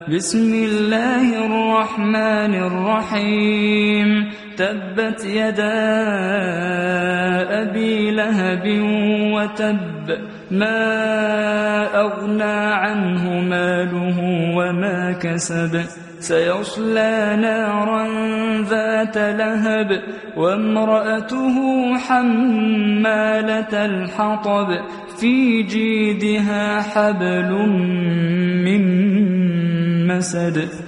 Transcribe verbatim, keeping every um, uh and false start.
بسم الله الرحمن الرحيم تبت يدا أبي لهب وتب ما أغنى عنه ماله وما كسب سيصلى نارا ذات لهب وامرأته حمالة الحطب في جيدها حبل من مسد